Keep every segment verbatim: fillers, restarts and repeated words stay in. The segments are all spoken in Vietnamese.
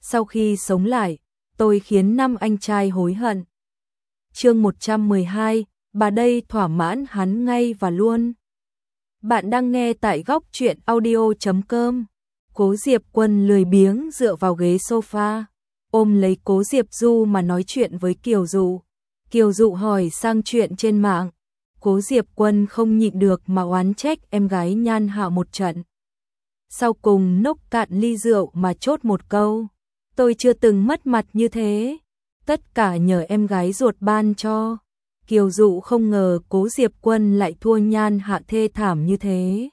Sau khi sống lại, tôi khiến năm anh trai hối hận. Chương một trăm mười hai, bà đây thỏa mãn hắn ngay và luôn. Bạn đang nghe tại góc truyện audio chấm com. Cố Diệp Quân lười biếng dựa vào ghế sofa, ôm lấy Cố Diệp Du mà nói chuyện với Kiều Dụ. Kiều Dụ hỏi sang chuyện trên mạng. Cố Diệp Quân không nhịn được mà oán trách em gái Nhan Hạ một trận. Sau cùng nốc cạn ly rượu mà chốt một câu. Tôi chưa từng mất mặt như thế. Tất cả nhờ em gái ruột ban cho. Kiều Dụ không ngờ Cố Diệp Quân lại thua Nhan Hạ thê thảm như thế.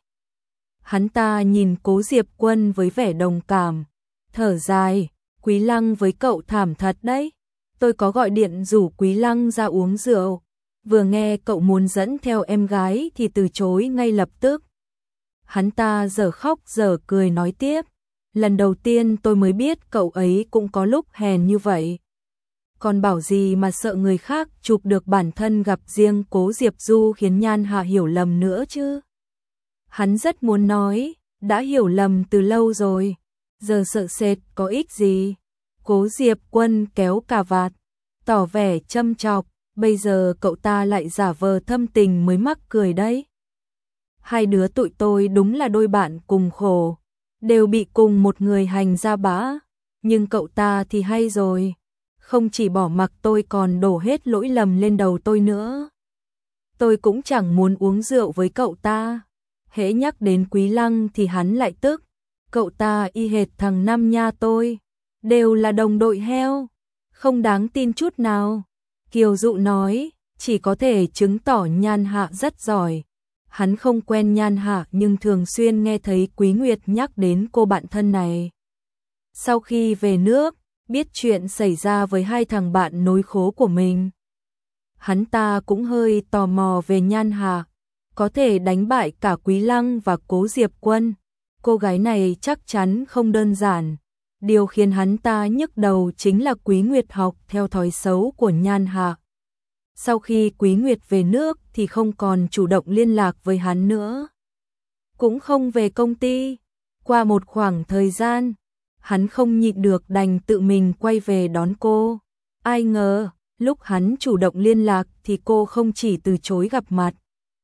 Hắn ta nhìn Cố Diệp Quân với vẻ đồng cảm, thở dài, Quý Lăng với cậu thảm thật đấy. Tôi có gọi điện rủ Quý Lăng ra uống rượu, vừa nghe cậu muốn dẫn theo em gái thì từ chối ngay lập tức. Hắn ta giờ khóc giờ cười nói tiếp, lần đầu tiên tôi mới biết cậu ấy cũng có lúc hèn như vậy. Còn bảo gì mà sợ người khác chụp được bản thân gặp riêng Cố Diệp Du khiến Nhan Hạ hiểu lầm nữa chứ. Hắn rất muốn nói, đã hiểu lầm từ lâu rồi, giờ sợ sệt có ích gì. Cố Diệp Quân kéo cà vạt, tỏ vẻ châm chọc, bây giờ cậu ta lại giả vờ thâm tình mới mắc cười đấy. Hai đứa tụi tôi đúng là đôi bạn cùng khổ, đều bị cùng một người hành ra bã, nhưng cậu ta thì hay rồi, không chỉ bỏ mặc tôi còn đổ hết lỗi lầm lên đầu tôi nữa. Tôi cũng chẳng muốn uống rượu với cậu ta. Hễ nhắc đến Quý Lăng thì hắn lại tức, cậu ta y hệt thằng Năm Nha tôi, đều là đồng đội heo, không đáng tin chút nào. Kiều Dụ nói, chỉ có thể chứng tỏ Nhan Hạ rất giỏi. Hắn không quen Nhan Hạ nhưng thường xuyên nghe thấy Quý Nguyệt nhắc đến cô bạn thân này. Sau khi về nước, biết chuyện xảy ra với hai thằng bạn nối khố của mình, hắn ta cũng hơi tò mò về Nhan Hạ. Có thể đánh bại cả Quý Lăng và Cố Diệp Quân, cô gái này chắc chắn không đơn giản. Điều khiến hắn ta nhức đầu chính là Quý Nguyệt học theo thói xấu của Nhan Hạ. Sau khi Quý Nguyệt về nước thì không còn chủ động liên lạc với hắn nữa, cũng không về công ty. Qua một khoảng thời gian, hắn không nhịn được đành tự mình quay về đón cô. Ai ngờ, lúc hắn chủ động liên lạc thì cô không chỉ từ chối gặp mặt,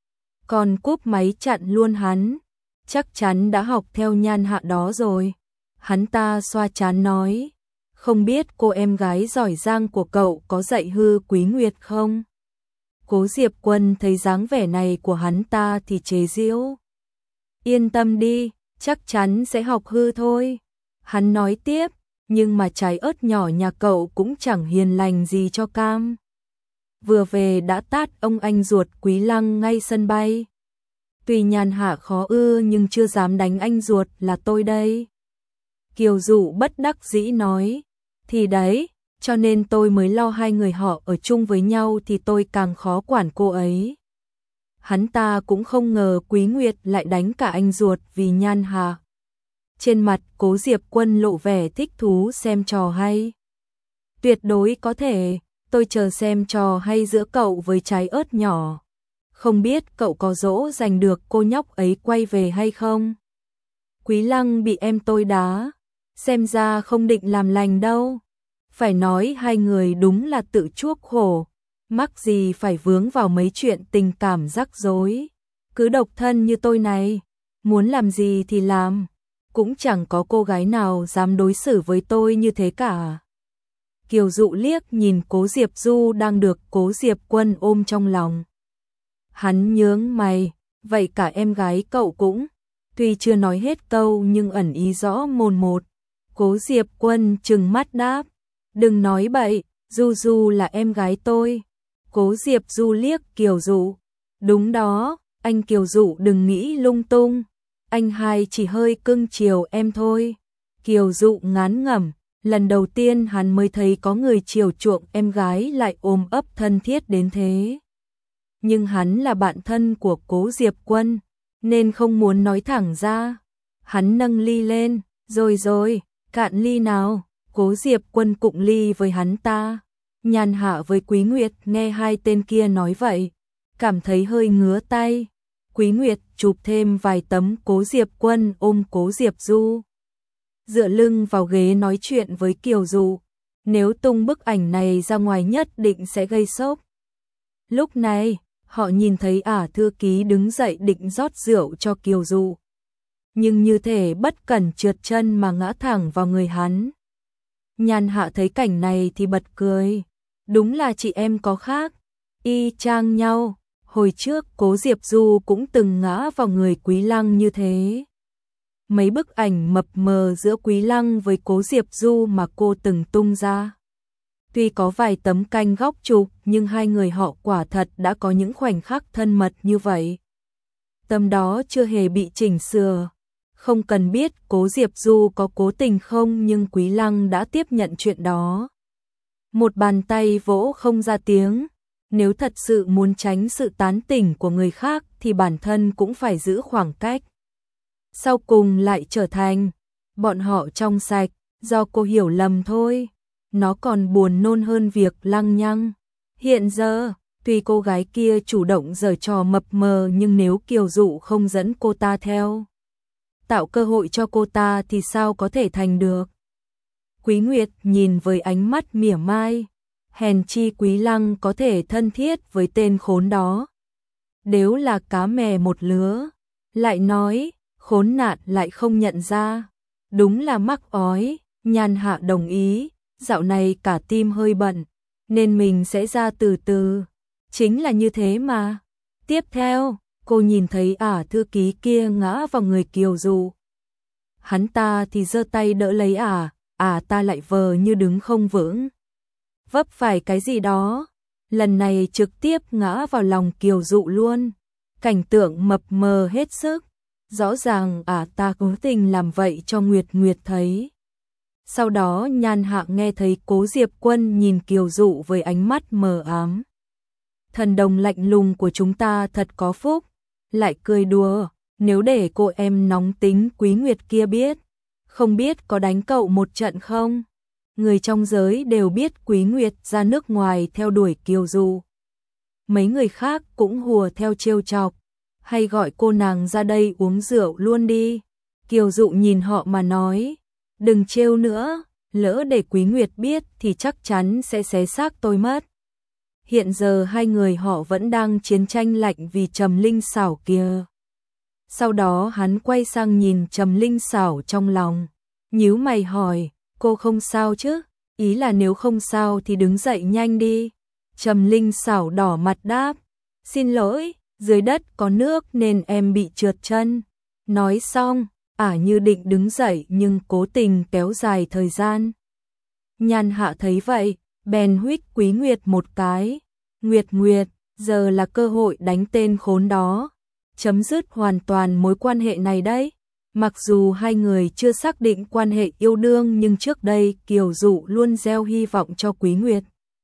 còn cúp máy chặn luôn hắn. Chắc chắn đã học theo Nhan Hạ đó rồi. Hắn ta xoa trán nói, không biết cô em gái giỏi giang của cậu có dạy hư Quý Nguyệt không? Cố Diệp Quân thấy dáng vẻ này của hắn ta thì chế giễu. Yên tâm đi, chắc chắn sẽ học hư thôi. Hắn nói tiếp, nhưng mà trái ớt nhỏ nhà cậu cũng chẳng hiền lành gì cho cam. Vừa về đã tát ông anh ruột Quý Lăng ngay sân bay. Tuy Nhan Hạ khó ưa nhưng chưa dám đánh anh ruột là tôi đây. Kiều Dụ bất đắc dĩ nói, thì đấy, cho nên tôi mới lo hai người họ ở chung với nhau thì tôi càng khó quản cô ấy. Hắn ta cũng không ngờ Quý Nguyệt lại đánh cả anh ruột vì Nhan Hạ. Trên mặt Cố Diệp Quân lộ vẻ thích thú xem trò hay. Tuyệt đối có thể, tôi chờ xem trò hay giữa cậu với trái ớt nhỏ. Không biết cậu có dỗ dành được cô nhóc ấy quay về hay không? Quý Lăng bị em tôi đá, xem ra không định làm lành đâu. Phải nói hai người đúng là tự chuốc khổ, mắc gì phải vướng vào mấy chuyện tình cảm rắc rối. Cứ độc thân như tôi này, muốn làm gì thì làm, cũng chẳng có cô gái nào dám đối xử với tôi như thế cả. Kiều Dụ liếc nhìn Cố Diệp Du đang được Cố Diệp Quân ôm trong lòng. Hắn nhướng mày, vậy cả em gái cậu cũng, tuy chưa nói hết câu nhưng ẩn ý rõ mồn một. Cố Diệp Quân trừng mắt đáp, đừng nói bậy, Du Du là em gái tôi. Cố Diệp Du liếc Kiều Dụ, đúng đó, anh Kiều Dụ đừng nghĩ lung tung, anh hai chỉ hơi cưng chiều em thôi. Kiều Dụ ngán ngẩm, lần đầu tiên hắn mới thấy có người chiều chuộng em gái lại ôm ấp thân thiết đến thế. Nhưng hắn là bạn thân của Cố Diệp Quân, nên không muốn nói thẳng ra. Hắn nâng ly lên, rồi rồi, cạn ly nào. Cố Diệp Quân cụng ly với hắn ta. Nhan Hạ với Quý Nguyệt nghe hai tên kia nói vậy, cảm thấy hơi ngứa tay. Quý Nguyệt chụp thêm vài tấm Cố Diệp Quân ôm Cố Diệp Du. dựa lưng vào ghế nói chuyện với Kiều Dụ. Nếu tung bức ảnh này ra ngoài nhất định sẽ gây sốc. Lúc này, họ nhìn thấy ả thư ký đứng dậy định rót rượu cho Kiều Dụ. Nhưng như thể bất cẩn trượt chân mà ngã thẳng vào người hắn. Nhan Hạ thấy cảnh này thì bật cười. Đúng là chị em có khác, y chang nhau. Hồi trước Cố Diệp Du cũng từng ngã vào người Quý Lăng như thế. Mấy bức ảnh mập mờ giữa Quý Lăng với Cố Diệp Du mà cô từng tung ra. Tuy có vài tấm canh góc chụp nhưng hai người họ quả thật đã có những khoảnh khắc thân mật như vậy. Tấm đó chưa hề bị chỉnh sửa. Không cần biết Cố Diệp Du có cố tình không nhưng Quý Lăng đã tiếp nhận chuyện đó. Một bàn tay vỗ không ra tiếng. Nếu thật sự muốn tránh sự tán tỉnh của người khác thì bản thân cũng phải giữ khoảng cách. Sau cùng lại trở thành bọn họ trong sạch, do cô hiểu lầm thôi. Nó còn buồn nôn hơn việc lăng nhăng. Hiện giờ, tuy cô gái kia chủ động giở trò mập mờ nhưng nếu Kiều Dụ không dẫn cô ta theo, tạo cơ hội cho cô ta thì sao có thể thành được. Quý Nguyệt nhìn với ánh mắt mỉa mai. Hèn chi Quý Lăng có thể thân thiết với tên khốn đó. Nếu là cá mè một lứa. Lại nói, khốn nạn lại không nhận ra. Đúng là mắc ói. Nhan Hạ đồng ý. Dạo này cả tim hơi bận, nên mình sẽ ra từ từ. Chính là như thế mà. Tiếp theo, cô nhìn thấy ả thư ký kia ngã vào người Kiều Dụ. Hắn ta thì giơ tay đỡ lấy ả, ả ta lại vờ như đứng không vững. Vấp phải cái gì đó, lần này trực tiếp ngã vào lòng Kiều Dụ luôn. Cảnh tượng mập mờ hết sức, rõ ràng ả ta cố tình làm vậy cho Nguyệt Nguyệt thấy. Sau đó Nhan Hạ nghe thấy Cố Diệp Quân nhìn Kiều Dụ với ánh mắt mờ ám. Thần đồng lạnh lùng của chúng ta thật có phúc, lại cười đùa, nếu để cô em nóng tính Quý Nguyệt kia biết, không biết có đánh cậu một trận không? Người trong giới đều biết Quý Nguyệt ra nước ngoài theo đuổi Kiều Dụ. Mấy người khác cũng hùa theo trêu chọc, hay gọi cô nàng ra đây uống rượu luôn đi. Kiều Dụ nhìn họ mà nói, đừng trêu nữa, lỡ để Quý Nguyệt biết thì chắc chắn sẽ xé xác tôi mất. Hiện giờ hai người họ vẫn đang chiến tranh lạnh vì Trầm Linh Xảo kia. Sau đó hắn quay sang nhìn Trầm Linh Xảo trong lòng, nhíu mày hỏi, cô không sao chứ? Ý là nếu không sao thì đứng dậy nhanh đi. Trầm Linh Xảo đỏ mặt đáp, xin lỗi, dưới đất có nước nên em bị trượt chân. Nói xong, ả như định đứng dậy nhưng cố tình kéo dài thời gian. Nhan Hạ thấy vậy, bèn huých Quý Nguyệt một cái. Nguyệt Nguyệt, giờ là cơ hội đánh tên khốn đó, chấm dứt hoàn toàn mối quan hệ này đấy. Mặc dù hai người chưa xác định quan hệ yêu đương nhưng trước đây Kiều Dụ luôn gieo hy vọng cho Quý Nguyệt.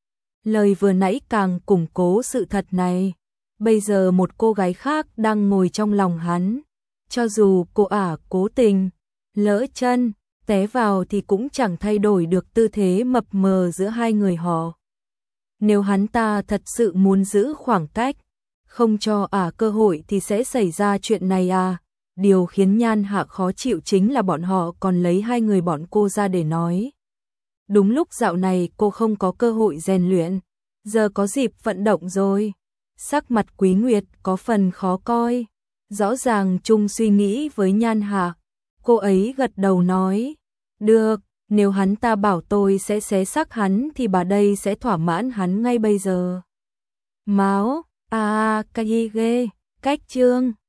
Lời vừa nãy càng củng cố sự thật này. Bây giờ một cô gái khác đang ngồi trong lòng hắn. Cho dù cô ả cố tình, lỡ chân, té vào thì cũng chẳng thay đổi được tư thế mập mờ giữa hai người họ. Nếu hắn ta thật sự muốn giữ khoảng cách, không cho ả cơ hội thì sẽ xảy ra chuyện này à. Điều khiến Nhan Hạ khó chịu chính là bọn họ còn lấy hai người bọn cô ra để nói. Đúng lúc dạo này cô không có cơ hội rèn luyện, giờ có dịp vận động rồi. Sắc mặt Quý Nguyệt có phần khó coi, rõ ràng chung suy nghĩ với Nhan Hạ. Cô ấy gật đầu nói, được, nếu hắn ta bảo tôi sẽ xé xác hắn thì bà đây sẽ thỏa mãn hắn ngay bây giờ. Máu, à, cái gì ghê, cách chương.